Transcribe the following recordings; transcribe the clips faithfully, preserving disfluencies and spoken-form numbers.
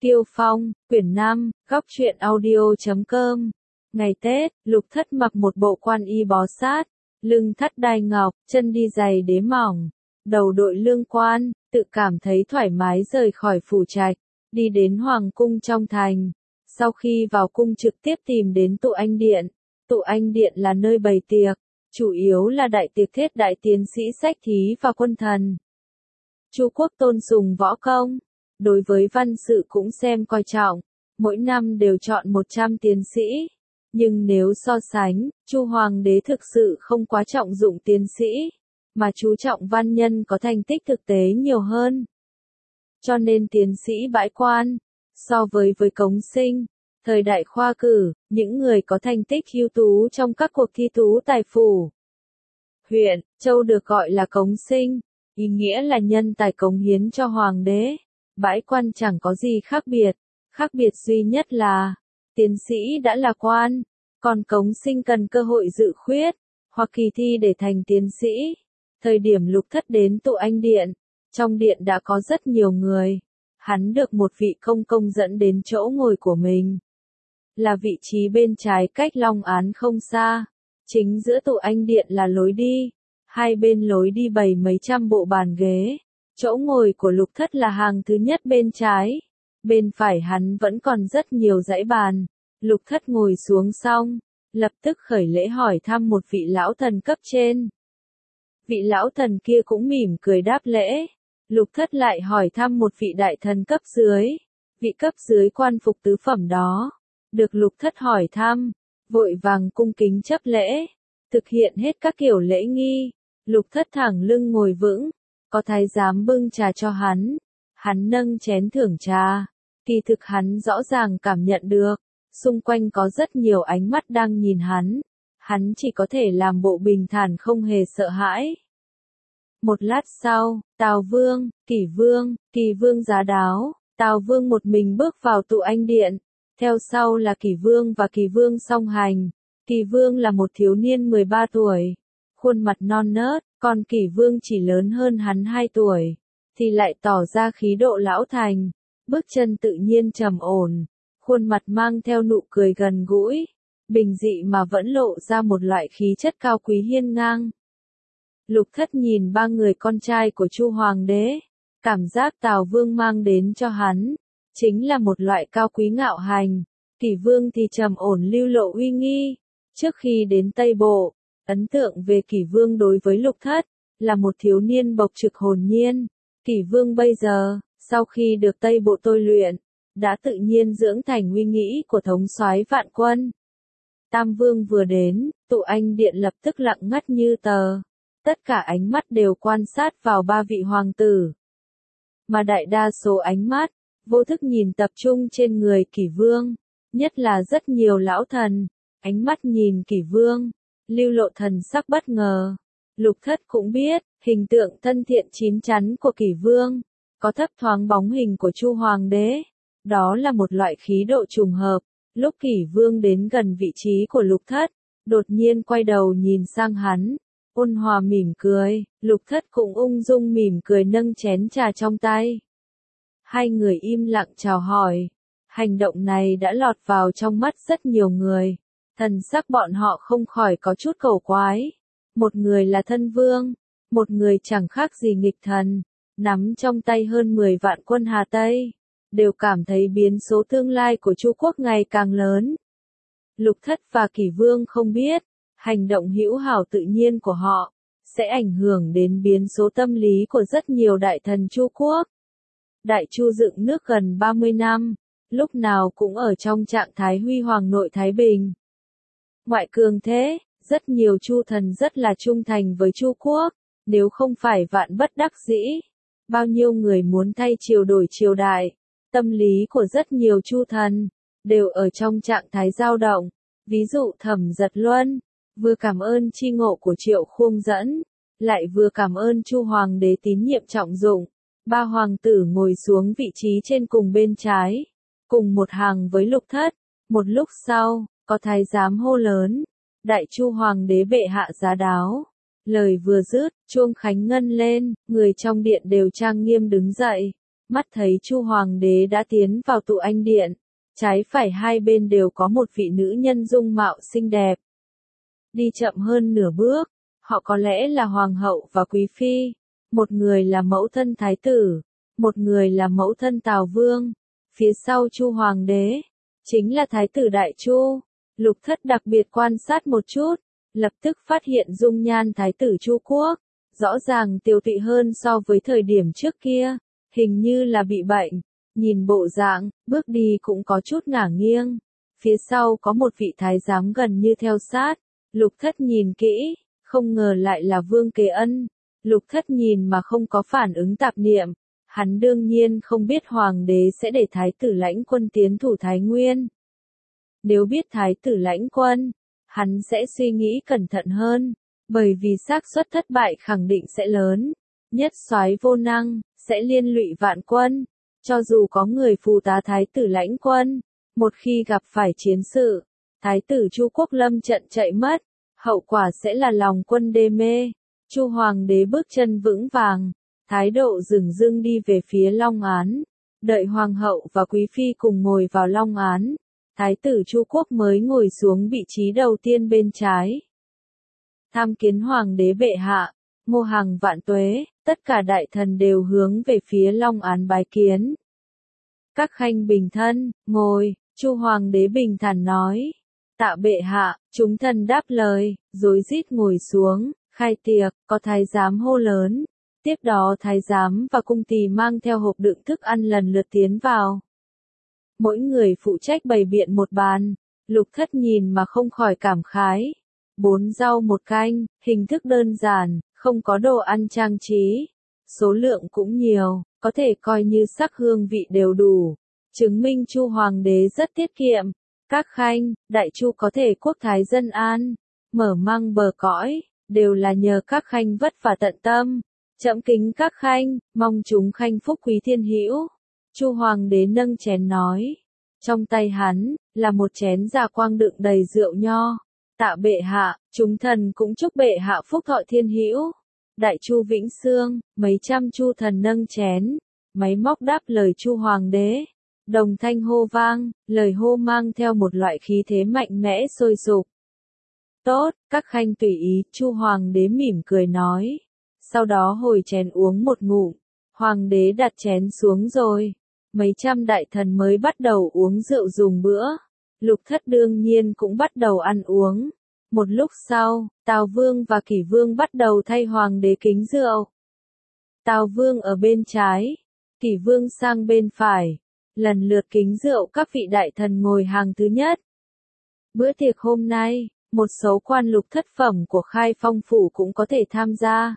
Kiêu Phong, quyển năm, góc truyện audio chấm com. Ngày Tết, Lục Thất mặc một bộ quan y bó sát, lưng thắt đai ngọc, chân đi giày đế mỏng, đầu đội lương quan, tự cảm thấy thoải mái rời khỏi phủ trạch, đi đến hoàng cung trong thành. Sau khi vào cung trực tiếp tìm đến tụ anh điện. Tụ anh điện là nơi bày tiệc, chủ yếu là đại tiệc thiết đại tiến sĩ sách thí và quân thần. Chu quốc tôn sùng võ công, đối với văn sự cũng xem coi trọng, mỗi năm đều chọn một trăm tiến sĩ. Nhưng nếu so sánh, Chu hoàng đế thực sự không quá trọng dụng tiến sĩ, mà chú trọng văn nhân có thành tích thực tế nhiều hơn. Cho nên tiến sĩ bãi quan, so với với cống sinh, thời đại khoa cử, những người có thành tích ưu tú trong các cuộc thi tú tài phủ, huyện, châu được gọi là cống sinh, ý nghĩa là nhân tài cống hiến cho hoàng đế. Bãi quan chẳng có gì khác biệt, khác biệt duy nhất là, tiến sĩ đã là quan, còn cống sinh cần cơ hội dự khuyết, hoặc kỳ thi để thành tiến sĩ. Thời điểm Lục Thất đến tụ anh điện, trong điện đã có rất nhiều người, hắn được một vị công công dẫn đến chỗ ngồi của mình. Là vị trí bên trái cách long án không xa, chính giữa tụ anh điện là lối đi, hai bên lối đi bày mấy trăm bộ bàn ghế. Chỗ ngồi của Lục Thất là hàng thứ nhất bên trái, bên phải hắn vẫn còn rất nhiều dãy bàn. Lục Thất ngồi xuống xong, lập tức khởi lễ hỏi thăm một vị lão thần cấp trên. Vị lão thần kia cũng mỉm cười đáp lễ. Lục Thất lại hỏi thăm một vị đại thần cấp dưới, vị cấp dưới quan phục tứ phẩm đó. Được Lục Thất hỏi thăm, vội vàng cung kính chấp lễ, thực hiện hết các kiểu lễ nghi. Lục Thất thẳng lưng ngồi vững. Có thái giám bưng trà cho hắn, hắn nâng chén thưởng trà, kỳ thực hắn rõ ràng cảm nhận được, xung quanh có rất nhiều ánh mắt đang nhìn hắn, hắn chỉ có thể làm bộ bình thản không hề sợ hãi. Một lát sau, Tào Vương, Kỷ Vương, Kỳ Vương Giá Đáo, Tào Vương một mình bước vào tụ anh điện, theo sau là Kỷ Vương và Kỳ Vương song hành. Kỳ Vương là một thiếu niên mười ba tuổi, khuôn mặt non nớt, còn Kỷ Vương chỉ lớn hơn hắn hai tuổi, thì lại tỏ ra khí độ lão thành, bước chân tự nhiên trầm ổn, khuôn mặt mang theo nụ cười gần gũi, bình dị mà vẫn lộ ra một loại khí chất cao quý hiên ngang. Lục Thất nhìn ba người con trai của Chu hoàng đế, cảm giác Tào Vương mang đến cho hắn, chính là một loại cao quý ngạo hành, Kỷ Vương thì trầm ổn lưu lộ uy nghi. Trước khi đến Tây Bộ, ấn tượng về Kỷ Vương đối với Lục Thất, là một thiếu niên bộc trực hồn nhiên. Kỷ Vương bây giờ, sau khi được Tây Bộ tôi luyện, đã tự nhiên dưỡng thành uy nghĩ của thống soái vạn quân. Tam Vương vừa đến, tụ anh điện lập tức lặng ngắt như tờ. Tất cả ánh mắt đều quan sát vào ba vị hoàng tử. Mà đại đa số ánh mắt, vô thức nhìn tập trung trên người Kỷ Vương, nhất là rất nhiều lão thần, ánh mắt nhìn Kỷ Vương, lưu lộ thần sắc bất ngờ. Lục Thất cũng biết, hình tượng thân thiện chín chắn của Kỷ Vương, có thấp thoáng bóng hình của Chu hoàng đế. Đó là một loại khí độ trùng hợp. Lúc Kỷ Vương đến gần vị trí của Lục Thất, đột nhiên quay đầu nhìn sang hắn, ôn hòa mỉm cười. Lục Thất cũng ung dung mỉm cười nâng chén trà trong tay. Hai người im lặng chào hỏi. Hành động này đã lọt vào trong mắt rất nhiều người. Thần sắc bọn họ không khỏi có chút cổ quái. Một người là thân vương, một người chẳng khác gì nghịch thần, nắm trong tay hơn mười vạn quân Hà Tây, đều cảm thấy biến số tương lai của Chu quốc ngày càng lớn. Lục Thất và Kỷ Vương không biết, hành động hữu hảo tự nhiên của họ, sẽ ảnh hưởng đến biến số tâm lý của rất nhiều đại thần Chu quốc. Đại Chu dựng nước gần ba mươi năm, lúc nào cũng ở trong trạng thái huy hoàng nội thái bình. Ngoại cường thế, rất nhiều Chu thần rất là trung thành với Chu quốc, nếu không phải vạn bất đắc dĩ, bao nhiêu người muốn thay triều đổi triều đại, tâm lý của rất nhiều Chu thần, đều ở trong trạng thái dao động. Ví dụ Thẩm Giật Luân, vừa cảm ơn chi ngộ của Triệu Khung dẫn, lại vừa cảm ơn Chu hoàng đế tín nhiệm trọng dụng. Ba hoàng tử ngồi xuống vị trí trên cùng bên trái, cùng một hàng với Lục Thất. Một lúc sau, có thái giám hô lớn, Đại Chu hoàng đế bệ hạ Giá Đáo. Lời vừa dứt, chuông khánh ngân lên, người trong điện đều trang nghiêm đứng dậy. mắt thấy Chu hoàng đế đã tiến vào tụ anh điện, trái phải hai bên đều có một vị nữ nhân dung mạo xinh đẹp. Đi chậm hơn nửa bước, họ có lẽ là hoàng hậu và quý phi, một người là mẫu thân thái tử, một người là mẫu thân Tào Vương, phía sau Chu hoàng đế chính là thái tử Đại Chu. Lục Thất đặc biệt quan sát một chút, lập tức phát hiện dung nhan thái tử Chu Quốc, rõ ràng tiều tụy hơn so với thời điểm trước kia, hình như là bị bệnh, nhìn bộ dạng, bước đi cũng có chút ngả nghiêng. Phía sau có một vị thái giám gần như theo sát, Lục Thất nhìn kỹ, không ngờ lại là Vương Kế Ân. Lục Thất nhìn mà không có phản ứng tạp niệm, hắn đương nhiên không biết hoàng đế sẽ để thái tử lãnh quân tiến thủ Thái Nguyên. Nếu biết thái tử lãnh quân, hắn sẽ suy nghĩ cẩn thận hơn, bởi vì xác suất thất bại khẳng định sẽ lớn. Nhất soái vô năng, sẽ liên lụy vạn quân. Cho dù có người phù tá thái tử lãnh quân, một khi gặp phải chiến sự, thái tử Chu Quốc lâm trận chạy mất, hậu quả sẽ là lòng quân đê mê. Chu hoàng đế bước chân vững vàng, thái độ dửng dưng đi về phía Long Án. Đợi hoàng hậu và quý phi cùng ngồi vào Long Án, thái tử Chu Quốc mới ngồi xuống vị trí đầu tiên bên trái. Tham kiến hoàng đế bệ hạ, Ngô Hằng vạn tuế, tất cả đại thần đều hướng về phía Long Án bái kiến. Các khanh bình thân, ngồi, Chu hoàng đế bình thản nói. Tạ bệ hạ, chúng thần đáp lời, rối rít ngồi xuống, khai tiệc, có thái giám hô lớn. Tiếp đó thái giám và cung tỳ mang theo hộp đựng thức ăn lần lượt tiến vào. Mỗi người phụ trách bày biện một bàn, Lục Thất nhìn mà không khỏi cảm khái. Bốn rau một canh, hình thức đơn giản, không có đồ ăn trang trí. Số lượng cũng nhiều, có thể coi như sắc hương vị đều đủ. Chứng minh Chu hoàng đế rất tiết kiệm. Các khanh, Đại Chu có thể quốc thái dân an, mở mang bờ cõi, đều là nhờ các khanh vất vả tận tâm. Trẫm kính các khanh, mong chúng khanh phúc quý thiên hữu. Chu hoàng đế nâng chén nói. Trong tay hắn, là một chén dạ quang đựng đầy rượu nho. Tạ bệ hạ, chúng thần cũng chúc bệ hạ phúc thọ thiên hữu. Đại Chu vĩnh xương, mấy trăm chu thần nâng chén. Máy móc đáp lời Chu hoàng đế. Đồng thanh hô vang, lời hô mang theo một loại khí thế mạnh mẽ sôi sục. Tốt, các khanh tùy ý, Chu hoàng đế mỉm cười nói. Sau đó hồi chén uống một ngụm, hoàng đế đặt chén xuống rồi. Mấy trăm đại thần mới bắt đầu uống rượu dùng bữa. Lục Thất đương nhiên cũng bắt đầu ăn uống. Một lúc sau, Tào Vương và Kỷ Vương bắt đầu thay hoàng đế kính rượu. Tào Vương ở bên trái, Kỷ Vương sang bên phải, lần lượt kính rượu các vị đại thần ngồi hàng thứ nhất. Bữa tiệc hôm nay, một số quan lục thất phẩm của Khai Phong phủ cũng có thể tham gia.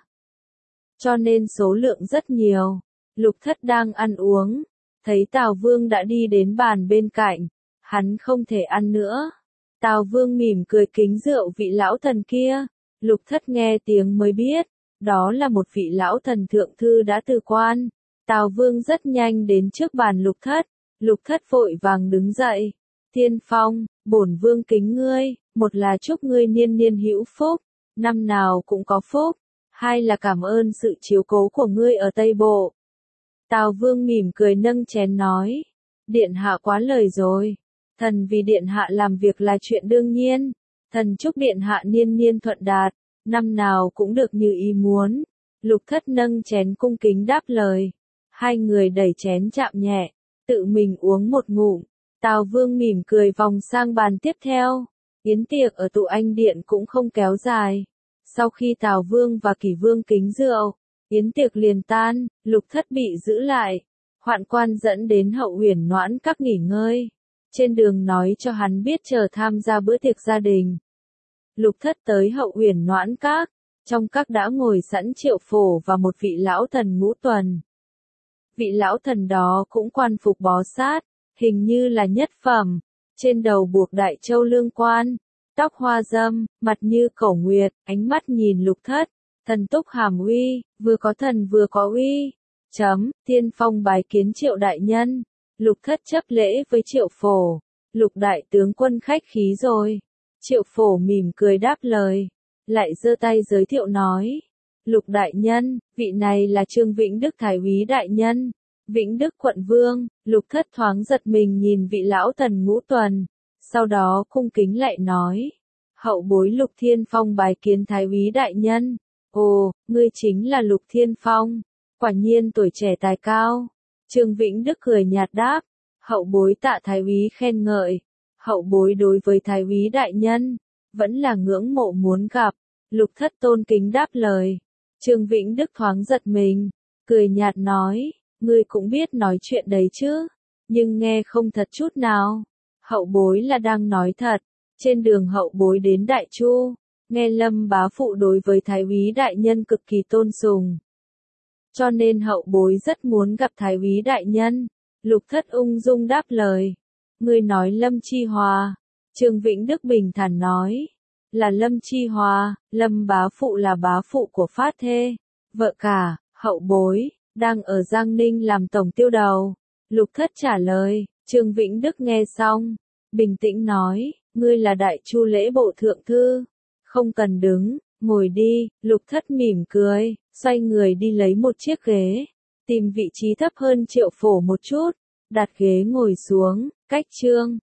Cho nên số lượng rất nhiều. Lục Thất đang ăn uống, thấy Tào Vương đã đi đến bàn bên cạnh, hắn không thể ăn nữa. Tào Vương mỉm cười kính rượu vị lão thần kia. Lục Thất nghe tiếng mới biết, đó là một vị lão thần thượng thư đã từ quan. Tào Vương rất nhanh đến trước bàn Lục Thất. Lục Thất vội vàng đứng dậy. Thiên Phong, bổn vương kính ngươi, một là chúc ngươi niên niên hữu phúc, năm nào cũng có phúc, hai là cảm ơn sự chiếu cố của ngươi ở Tây Bộ. Tào Vương mỉm cười nâng chén nói, điện hạ quá lời rồi, thần vì điện hạ làm việc là chuyện đương nhiên, thần chúc điện hạ niên niên thuận đạt, năm nào cũng được như ý muốn. Lục Thất nâng chén cung kính đáp lời, hai người đẩy chén chạm nhẹ, tự mình uống một ngụm. Tào Vương mỉm cười vòng sang bàn tiếp theo. Yến tiệc ở tụ anh điện cũng không kéo dài. Sau khi Tào Vương và Kỷ Vương kính rượu, yến tiệc liền tan, Lục Thất bị giữ lại. Hoạn quan dẫn đến Hậu Huyền Noãn Các nghỉ ngơi. Trên đường nói cho hắn biết chờ tham gia bữa tiệc gia đình. Lục Thất tới Hậu Huyền Noãn Các. Trong các đã ngồi sẵn Triệu Phổ và một vị lão thần ngũ tuần. Vị lão thần đó cũng quan phục bó sát, hình như là nhất phẩm, trên đầu buộc đại châu lương quan, tóc hoa dâm, mặt như cẩu nguyệt, ánh mắt nhìn Lục Thất, thần túc hàm uy, vừa có thần vừa có uy. Chấm, Tiên Phong bái kiến Triệu đại nhân. Lục Thất chấp lễ với Triệu Phổ. Lục đại tướng quân khách khí rồi. Triệu Phổ mỉm cười đáp lời, lại giơ tay giới thiệu nói, Lục đại nhân, vị này là Trương Vĩnh Đức Thái úy đại nhân, Vĩnh Đức quận vương, Lục Thất thoáng giật mình nhìn vị lão thần ngũ tuần, sau đó cung kính lại nói. Hậu bối Lục Thiên Phong bái kiến thái úy đại nhân. Ồ, ngươi chính là Lục Thiên Phong, quả nhiên tuổi trẻ tài cao. Trương Vĩnh Đức cười nhạt đáp, hậu bối tạ thái úy khen ngợi. Hậu bối đối với thái úy đại nhân, vẫn là ngưỡng mộ muốn gặp. Lục Thất tôn kính đáp lời. Trương Vĩnh Đức thoáng giật mình, cười nhạt nói, ngươi cũng biết nói chuyện đấy chứ, nhưng nghe không thật chút nào. Hậu bối là đang nói thật. Trên đường hậu bối đến Đại Chu, nghe Lâm bá phụ đối với thái úy đại nhân cực kỳ tôn sùng. Cho nên hậu bối rất muốn gặp thái úy đại nhân. Lục Thất ung dung đáp lời. Ngươi nói Lâm Chi Hòa. Trương Vĩnh Đức bình thản nói. Là Lâm Chi Hòa, Lâm bá phụ là bá phụ của Phát Thê. Vợ cả, hậu bối, đang ở Giang Ninh làm tổng tiêu đầu. Lục Thất trả lời. Trương Vĩnh Đức nghe xong, bình tĩnh nói. Ngươi là Đại Chu lễ bộ thượng thư. Không cần đứng, ngồi đi. Lục Thất mỉm cười, xoay người đi lấy một chiếc ghế. Tìm vị trí thấp hơn Triệu Phổ một chút. Đặt ghế ngồi xuống, cách Trương